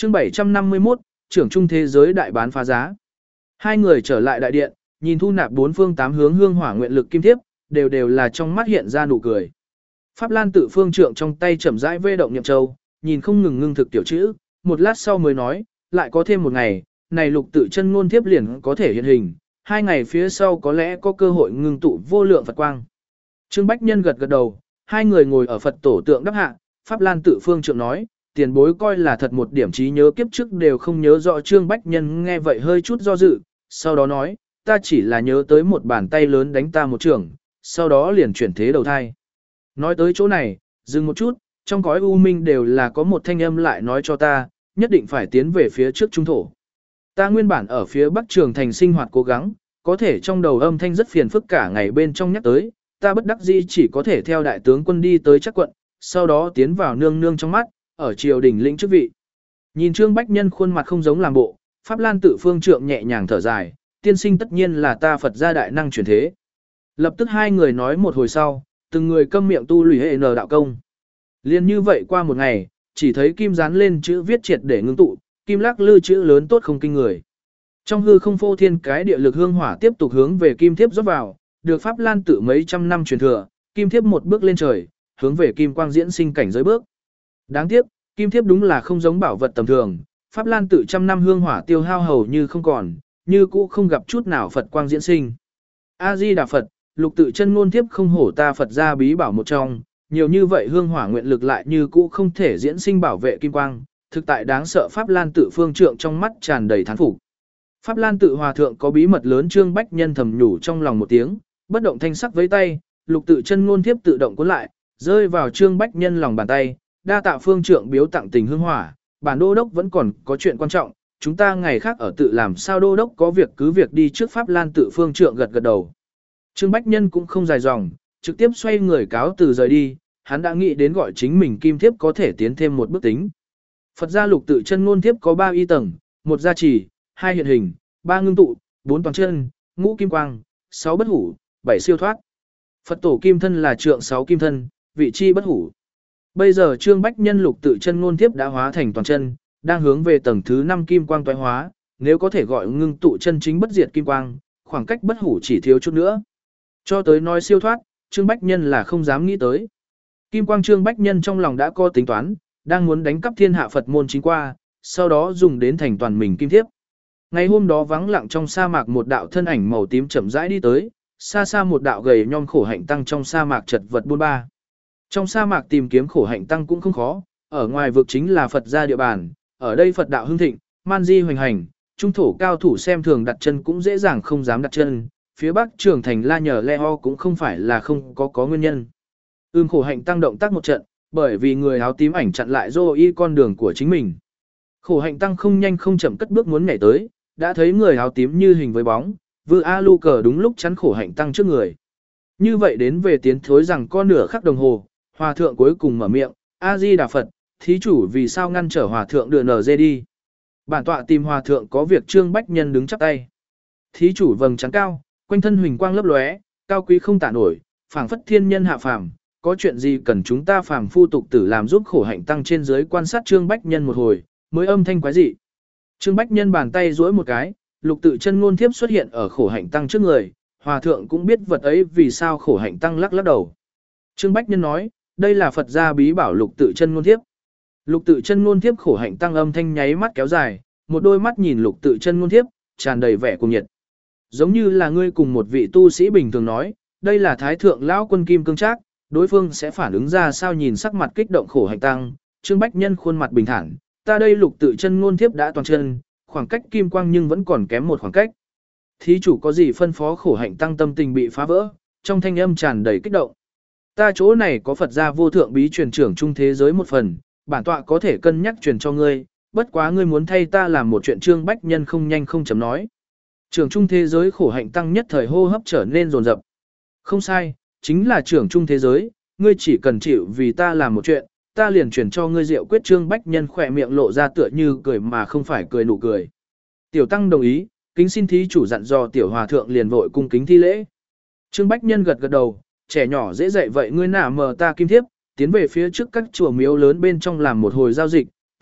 Chương 751, trưởng trung thế giới đại bán phá giá. Hai người trở lại đại điện, nhìn thu nạp bốn phương tám hướng hương hỏa nguyện lực kim thiếp, đều là trong mắt hiện ra nụ cười. Pháp Lan tự phương trượng trong tay chậm rãi vê động niệm châu, nhìn không ngừng ngưng thực tiểu chữ, một lát sau mới nói, lại có thêm một ngày, này lục tự chân ngôn thiếp liền có thể hiện hình, 2 ngày phía sau có lẽ có cơ hội ngưng tụ vô lượng Phật quang. Trương Bách Nhân gật gật đầu, hai người ngồi ở Phật tổ tượng đắp hạ, Pháp Lan tự phương trượng nói, tiền bối coi là thật một điểm trí nhớ kiếp trước đều không nhớ rõ. Trương Bách Nhân nghe vậy hơi chút do dự, sau đó nói, ta chỉ là nhớ tới một bàn tay lớn đánh ta một trường, sau đó liền chuyển thế đầu thai. Nói tới chỗ này, dừng một chút, trong cõi u minh đều là có một thanh âm lại nói cho ta, nhất định phải tiến về phía trước trung thổ. Ta nguyên bản ở phía bắc trường thành sinh hoạt cố gắng, có thể trong đầu âm thanh rất phiền phức cả ngày bên trong nhắc tới, ta bất đắc dĩ chỉ có thể theo đại tướng quân đi tới chắc quận, sau đó tiến vào nương nương trong mắt, ở triều đình lĩnh chức vị. Nhìn Trương Bách Nhân khuôn mặt không giống làm bộ, Pháp Lan tự phương trượng nhẹ nhàng thở dài, tiên sinh tất nhiên là ta Phật gia đại năng chuyển thế. Lập tức hai người nói một hồi sau, từng người câm miệng tu lùi hệ nờ đạo công. Liên như vậy qua một ngày, chỉ thấy kim dán lên chữ viết triệt để ngưng tụ, kim lắc lư chữ lớn tốt không kinh người. Trong hư không phô thiên cái địa lực hương hỏa tiếp tục hướng về kim thiếp rót vào, được Pháp Lan tự mấy trăm năm truyền thừa, kim thiếp một bước lên trời, hướng về kim quang diễn sinh cảnh giới bước. Đáng tiếc, kim thiếp đúng là không giống bảo vật tầm thường, Pháp Lan tự trăm năm hương hỏa tiêu hao hầu như không còn, như cũ không gặp chút nào Phật quang diễn sinh. A Di Đà Phật, lục tự chân ngôn thiếp không hổ ta Phật gia bí bảo một trong, nhiều như vậy hương hỏa nguyện lực lại như cũ không thể diễn sinh bảo vệ kim quang, thực tại đáng sợ. Pháp Lan tự phương trượng trong mắt tràn đầy thán phục. Pháp Lan tự hòa thượng có bí mật lớn. Trương Bách Nhân thầm nhủ trong lòng một tiếng, bất động thanh sắc với tay, lục tự chân ngôn thiếp tự động cuốn lại, rơi vào Trương Bách Nhân lòng bàn tay, đa tạ phương trượng biếu tặng tình hương hỏa, bản đô đốc vẫn còn có chuyện quan trọng, chúng ta ngày khác ở tự làm sao. Đô đốc có việc cứ việc đi trước. Pháp Lan tự phương trượng gật gật đầu. Trương Bách Nhân cũng không dài dòng, trực tiếp xoay người cáo từ rời đi, hắn đã nghĩ đến gọi chính mình kim thiếp có thể tiến thêm một bước tính. Phật gia lục tự chân ngôn thiếp có 3 y tầng, 1 gia trì, 2 hiện hình, 3 ngưng tụ, 4 toàn chân, ngũ kim quang, 6 bất hủ, 7 siêu thoát. Phật tổ kim thân là trượng 6 kim thân, vị chi bất hủ. Bây giờ Trương Bách Nhân lục tự chân ngôn thiếp đã hóa thành toàn chân, đang hướng về tầng thứ 5 kim quang toái hóa, nếu có thể gọi ngưng tụ chân chính bất diệt kim quang, khoảng cách bất hủ chỉ thiếu chút nữa. Cho tới nói siêu thoát, Trương Bách Nhân là không dám nghĩ tới. Kim quang Trương Bách Nhân trong lòng đã có tính toán, đang muốn đánh cắp thiên hạ Phật môn chính qua, sau đó dùng đến thành toàn mình kim thiếp. Ngày hôm đó vắng lặng trong sa mạc, một đạo thân ảnh màu tím chậm rãi đi tới, xa xa một đạo gầy nhom khổ hạnh tăng trong sa mạc chật vật buôn ba. Trong sa mạc tìm kiếm khổ hạnh tăng cũng không khó, ở ngoài vực chính là Phật gia địa bàn, ở đây Phật đạo hưng thịnh, man di hoành hành, trung thổ cao thủ xem thường đặt chân cũng dễ dàng không dám đặt chân, phía bắc trường thành La Nhờ Le Ho cũng không phải là không có nguyên nhân. Khổ hạnh tăng động tác một trận, bởi vì người áo tím ảnh chặn lại Dô Y con đường của chính mình. Khổ hạnh tăng không nhanh không chậm cất bước muốn nhảy tới, đã thấy người áo tím như hình với bóng, Vư A Lu cờ đúng lúc chắn khổ hạnh tăng trước người. Như vậy đến về tiến thối rằng có nửa khắc đồng hồ, hòa thượng cuối cùng mở miệng, A Di Đà Phật, thí chủ vì sao ngăn trở hòa thượng đưa nở dê đi. Bản tọa tìm hòa thượng có việc. Trương Bách Nhân đứng chắp tay. Thí chủ vầng trán cao, quanh thân huỳnh quang lấp lóe, cao quý không tả nổi, phảng phất thiên nhân hạ phàm, có chuyện gì cần chúng ta phàm phu tục tử làm giúp. Khổ hạnh tăng trên dưới quan sát Trương Bách Nhân một hồi, mới âm thanh quái dị. Trương Bách Nhân bàn tay duỗi một cái, lục tự chân ngôn thiếp xuất hiện ở khổ hạnh tăng trước người, hòa thượng cũng biết vật ấy vì sao. Khổ hạnh tăng lắc lắc đầu. Trương Bách Nhân nói, đây là Phật gia bí bảo lục tự chân ngôn thiếp. Lục tự chân ngôn thiếp. Khổ hạnh tăng âm thanh nháy mắt kéo dài, một đôi mắt nhìn lục tự chân ngôn thiếp, tràn đầy vẻ cuồng nhiệt. Giống như là ngươi cùng một vị tu sĩ bình thường nói, đây là thái thượng lão quân kim cương trác, đối phương sẽ phản ứng ra sao. Nhìn sắc mặt kích động khổ hạnh tăng, Trương Bách Nhân khuôn mặt bình thản, ta đây lục tự chân ngôn thiếp đã toàn chân, khoảng cách kim quang nhưng vẫn còn kém một khoảng cách. Thí chủ có gì phân phó. Khổ hạnh tăng tâm tình bị phá vỡ, trong thanh âm tràn đầy kích động. Ta chỗ này có Phật gia vô thượng bí truyền trưởng trung thế giới một phần, bản tọa có thể cân nhắc truyền cho ngươi, bất quá ngươi muốn thay ta làm một chuyện. Trương Bách Nhân không nhanh không chậm nói. Trưởng trung thế giới. Khổ hạnh tăng nhất thời hô hấp trở nên rồn rập. Không sai, chính là trưởng trung thế giới, ngươi chỉ cần chịu vì ta làm một chuyện, ta liền truyền cho ngươi diệu quyết. Trương Bách Nhân khỏe miệng lộ ra tựa như cười mà không phải cười nụ cười. Tiểu tăng đồng ý, kính xin thí chủ dặn dò. Tiểu hòa thượng liền vội cung kính thi lễ. Trương Bách Nhân gật gật đầu, trẻ nhỏ dễ dạy vậy, ngươi nả mờ ta kim thiếp, tiến về phía trước các chùa miếu lớn bên trong làm một hồi giao dịch,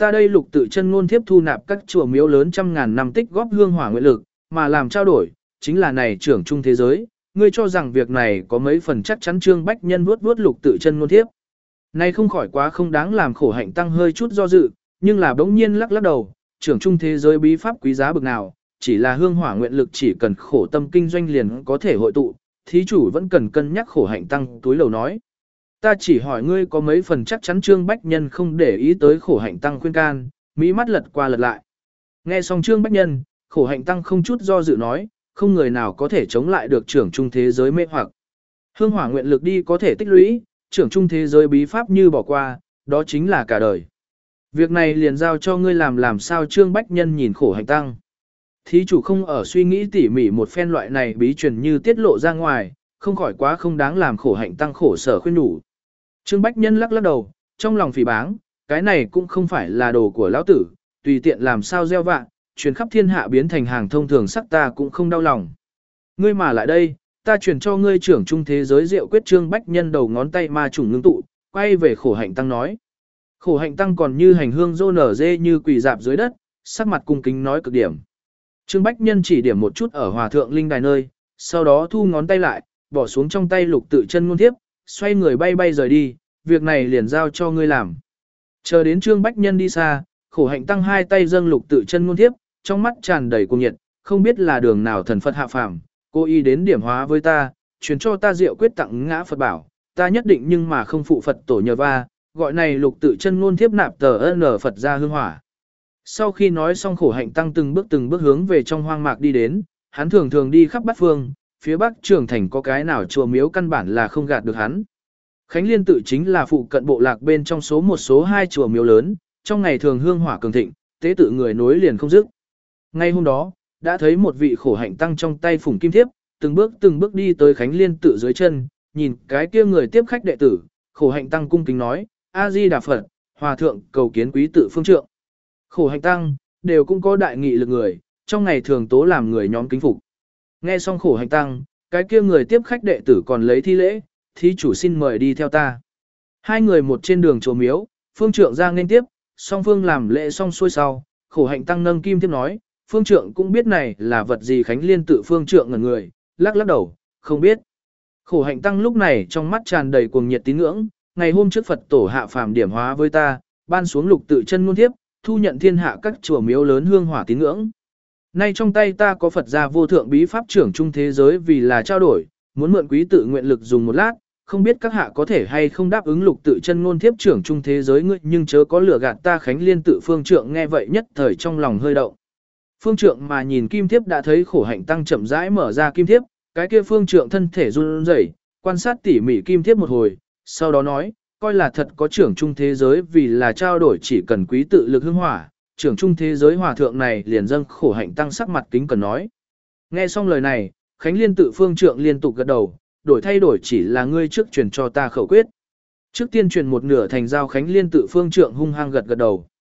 ta đây lục tự chân ngôn thiếp thu nạp các chùa miếu lớn trăm ngàn năm tích góp hương hỏa nguyện lực, mà làm trao đổi, chính là này trưởng trung thế giới, ngươi cho rằng việc này có mấy phần chắc chắn. Trương Bách Nhân vuốt vuốt lục tự chân ngôn thiếp. Này không khỏi quá không đáng làm khổ hạnh tăng hơi chút do dự, nhưng là bỗng nhiên lắc lắc đầu, trưởng trung thế giới bí pháp quý giá bực nào, chỉ là hương hỏa nguyện lực chỉ cần khổ tâm kinh doanh liền có thể hội tụ, thí chủ vẫn cần cân nhắc. Khổ hạnh tăng túi lầu nói. Ta chỉ hỏi ngươi có mấy phần chắc chắn. Trương Bách Nhân không để ý tới khổ hạnh tăng khuyên can, mỹ mắt lật qua lật lại. Nghe xong Trương Bách Nhân, khổ hạnh tăng không chút do dự nói, không người nào có thể chống lại được trưởng trung thế giới mê hoặc. Hương hỏa nguyện lực đi có thể tích lũy, trưởng trung thế giới bí pháp như bỏ qua, đó chính là cả đời. Việc này liền giao cho ngươi làm sao. Trương Bách Nhân nhìn khổ hạnh tăng. Thí chủ không ở suy nghĩ tỉ mỉ một phen loại này bí truyền như tiết lộ ra ngoài, không khỏi quá không đáng làm. Khổ hạnh tăng khổ sở khuyên nhủ. Trương Bách Nhân lắc lắc đầu, trong lòng phỉ báng, cái này cũng không phải là đồ của lão tử, tùy tiện làm sao gieo vạ, truyền khắp thiên hạ biến thành hàng thông thường sắc ta cũng không đau lòng. Ngươi mà lại đây, ta truyền cho ngươi trưởng trung thế giới diệu quyết. Trương Bách Nhân đầu ngón tay ma trùng ngưng tụ, quay về khổ hạnh tăng nói. Khổ hạnh tăng còn như hành hương rô nở dê như quỳ dạp dưới đất, sắc mặt cung kính nói cực điểm. Trương Bách Nhân chỉ điểm một chút ở hòa thượng linh đài nơi, sau đó thu ngón tay lại, bỏ xuống trong tay lục tự chân ngôn thiếp, xoay người bay bay rời đi, việc này liền giao cho ngươi làm. Chờ đến Trương Bách Nhân đi xa, khổ hạnh tăng hai tay dâng lục tự chân ngôn thiếp, trong mắt tràn đầy cuồng nhiệt, không biết là đường nào thần Phật hạ phàm, cô y đến điểm hóa với ta, truyền cho ta diệu quyết tặng ngã Phật bảo, ta nhất định nhưng mà không phụ Phật tổ nhờ va, gọi này lục tự chân ngôn thiếp nạp tờ n Phật ra hương hỏa. Sau khi nói xong khổ hạnh tăng từng bước hướng về trong hoang mạc đi đến, hắn thường thường đi khắp bát phương, phía bắc Trường Thành có cái nào chùa miếu căn bản là không gạt được hắn. Khánh Liên tự chính là phụ cận bộ lạc bên trong số một số hai chùa miếu lớn, trong ngày thường hương hỏa cường thịnh, tế tự người nối liền không dứt. Ngay hôm đó, đã thấy một vị khổ hạnh tăng trong tay phủng kim thiếp, từng bước đi tới Khánh Liên tự dưới chân, nhìn cái kia người tiếp khách đệ tử, khổ hạnh tăng cung kính nói, A Di Đà Phật, hòa thượng cầu kiến quý tự phương trượng. Khổ hạnh tăng đều cũng có đại nghị lực người, trong ngày thường tố làm người nhóm kính phục. Nghe xong khổ hạnh tăng, cái kia người tiếp khách đệ tử còn lấy thi lễ, thí chủ xin mời đi theo ta. Hai người một trên đường chùa miếu, phương trượng ra nên tiếp, song phương làm lễ xong xuôi sau, khổ hạnh tăng nâng kim tiếp nói, phương trượng cũng biết này là vật gì. Khánh Liên tự phương trượng ngẩn người, lắc lắc đầu, không biết. Khổ hạnh tăng lúc này trong mắt tràn đầy cuồng nhiệt tín ngưỡng, ngày hôm trước Phật tổ hạ phàm điểm hóa với ta, ban xuống lục tự chân ngôn thiếp, thu nhận thiên hạ các chùa miếu lớn hương hỏa tín ngưỡng. Nay trong tay ta có Phật gia vô thượng bí pháp trưởng trung thế giới vì là trao đổi, muốn mượn quý tự nguyện lực dùng một lát, không biết các hạ có thể hay không đáp ứng lục tự chân ngôn thiếp trưởng trung thế giới ngươi, nhưng chớ có lừa gạt ta. Khánh Liên tự phương trượng nghe vậy nhất thời trong lòng hơi động. Phương trượng mà nhìn kim thiếp đã thấy khổ hạnh tăng chậm rãi mở ra kim thiếp, cái kia phương trượng thân thể run rẩy, quan sát tỉ mỉ kim thiếp một hồi, sau đó nói, coi là thật có trưởng trung thế giới vì là trao đổi chỉ cần quý tự lực hương hỏa, trưởng trung thế giới hòa thượng này liền dâng. Khổ hạnh tăng sắc mặt kính cần nói. Nghe xong lời này, Khánh Liên tự phương trượng liên tục gật đầu, thay đổi chỉ là ngươi trước truyền cho ta khẩu quyết. Trước tiên truyền một nửa thành giao. Khánh Liên tự phương trượng hung hăng gật gật đầu.